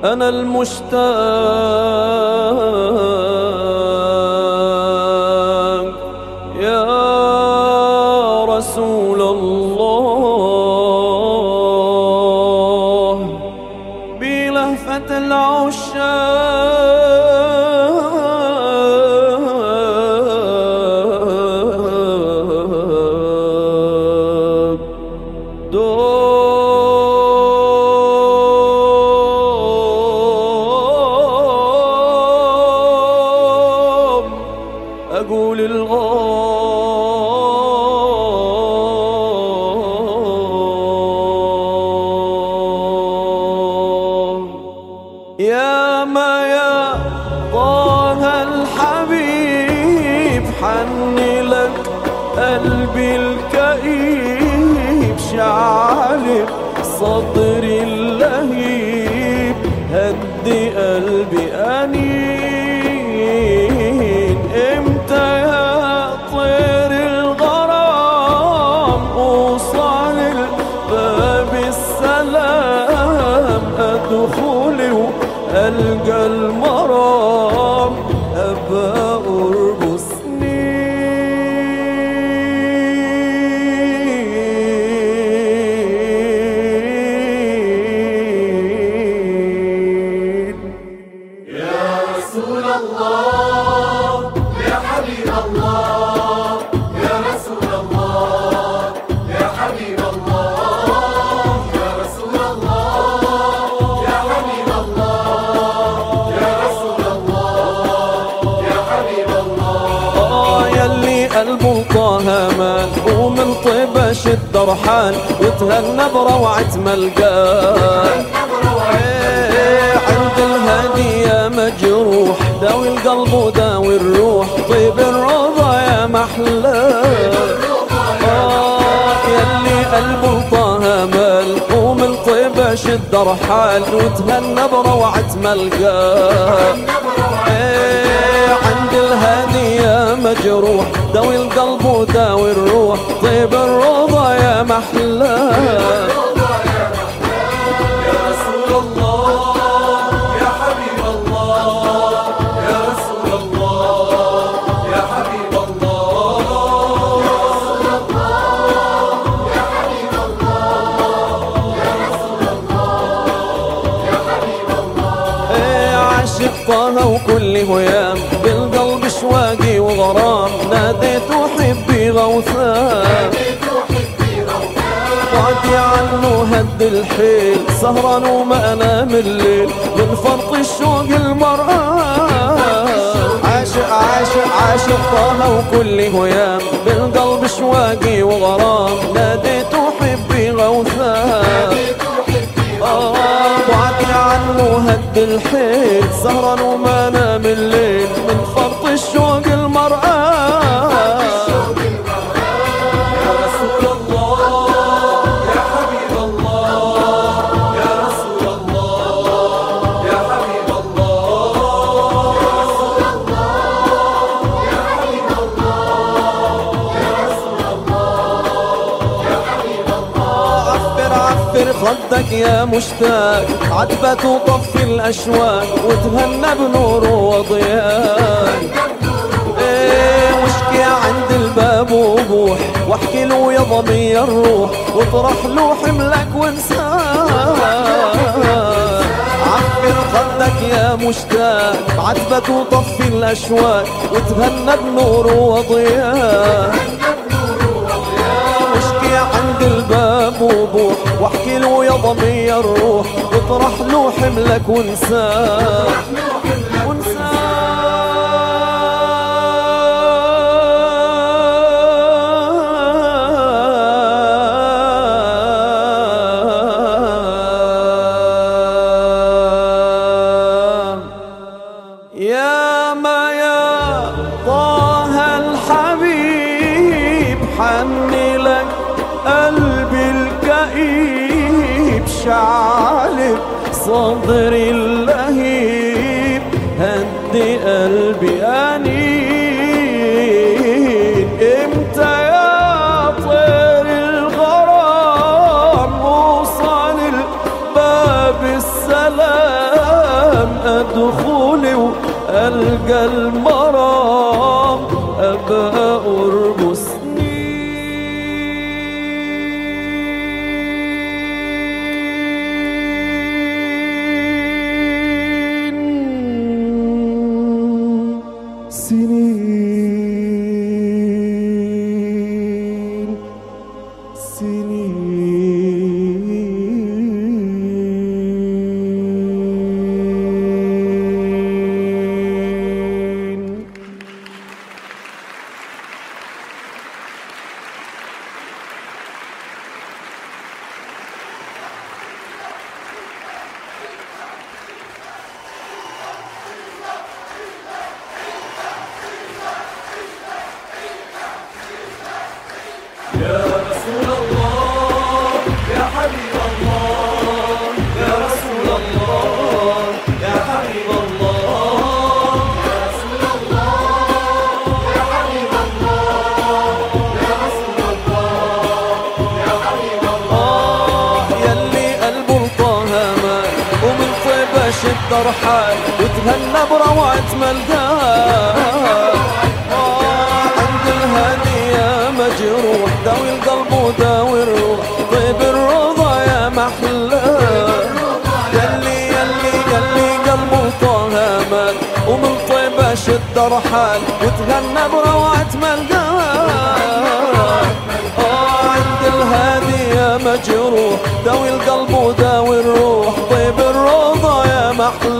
أنا المشتاق يا رسول الله بلهفة العشاق أقول يا ما يا طه الحبيب حني لك قلبي الكئيب شعلك صدري اللهيب هدي قلبي أنين امتى يا طير الغرام اوصل باب السلام ادخل والقى المرام ابقى ارقص يا رسول الله يا حبيب الله يا رسول الله يا حبيب الله يا رسول الله يا حبيب الله يا رسول الله يا حبيب الله يلي قلبه طه مال ومن طيبه شد رحال وتهنى بروعة ملقاه عند الهدية مجروح داوي القلب وداوي الروح طيب الروضة يا محلاه يلي قلبه طه مال ومن طيبه شد رحال وتهنى بروعة ملقاه عند الهدية مجروح داوي القلب وداوي الروح طيب الروضة يا محلاه يا رسول الله يا حبيب الله يا رسول الله يا حبيب الله يا رسول الله يا حبيب الله يا رسول الله يا حبيب الله عاشق طه وكل هيام بالقلب شواقي وغرام ناديت حبي غوثان بعدي عنه هد الحيل سهران وما انام الليل من فرط الشوق المرآة عاشق طه وكل هيام بالقلب شواقي وغرام ناديت حبي غوثان بعدي عنه هد الحيل سهران وما انام الليل من فرط الشوق المرآة يا رسول الله يا حبيب الله يا رسول الله يا حبيب الله يا رسول الله يا حبيب الله يا رسول الله يا حبيب الله عفر خدك يا مشتاق عتبة وطفي الأشواق وتهنى بنور وضياء واشكي عند الباب وبوح واحكي له يا ضمي الروح واطرح له حملك وانساه عفر خدك يا مشتاق عتبة وطفي الأشواق وتهنى بنور وضياء عند الباب وبوح واحكي له يا ضمي الروح واطرح له حملك وانساه يا ما يا طه الحبيب حني لك قلبي الكئيب شعلك صدري اللهيب هدي قلبي أنين امتى يا طير الغرام وصل باب السلام شد رحال وتهنى بروعة ملقاه. عند الهدية مجروح داوي القلب وداوي الروح طيب الرضا يا محلاه. يلي يلي يلي قلبه طه مال ومن طيبه شد رحال وتهنى بروعة ملقاه. عند الهادية مجروح داوي القلب وداوي الروح طيب الروضة يا محلى.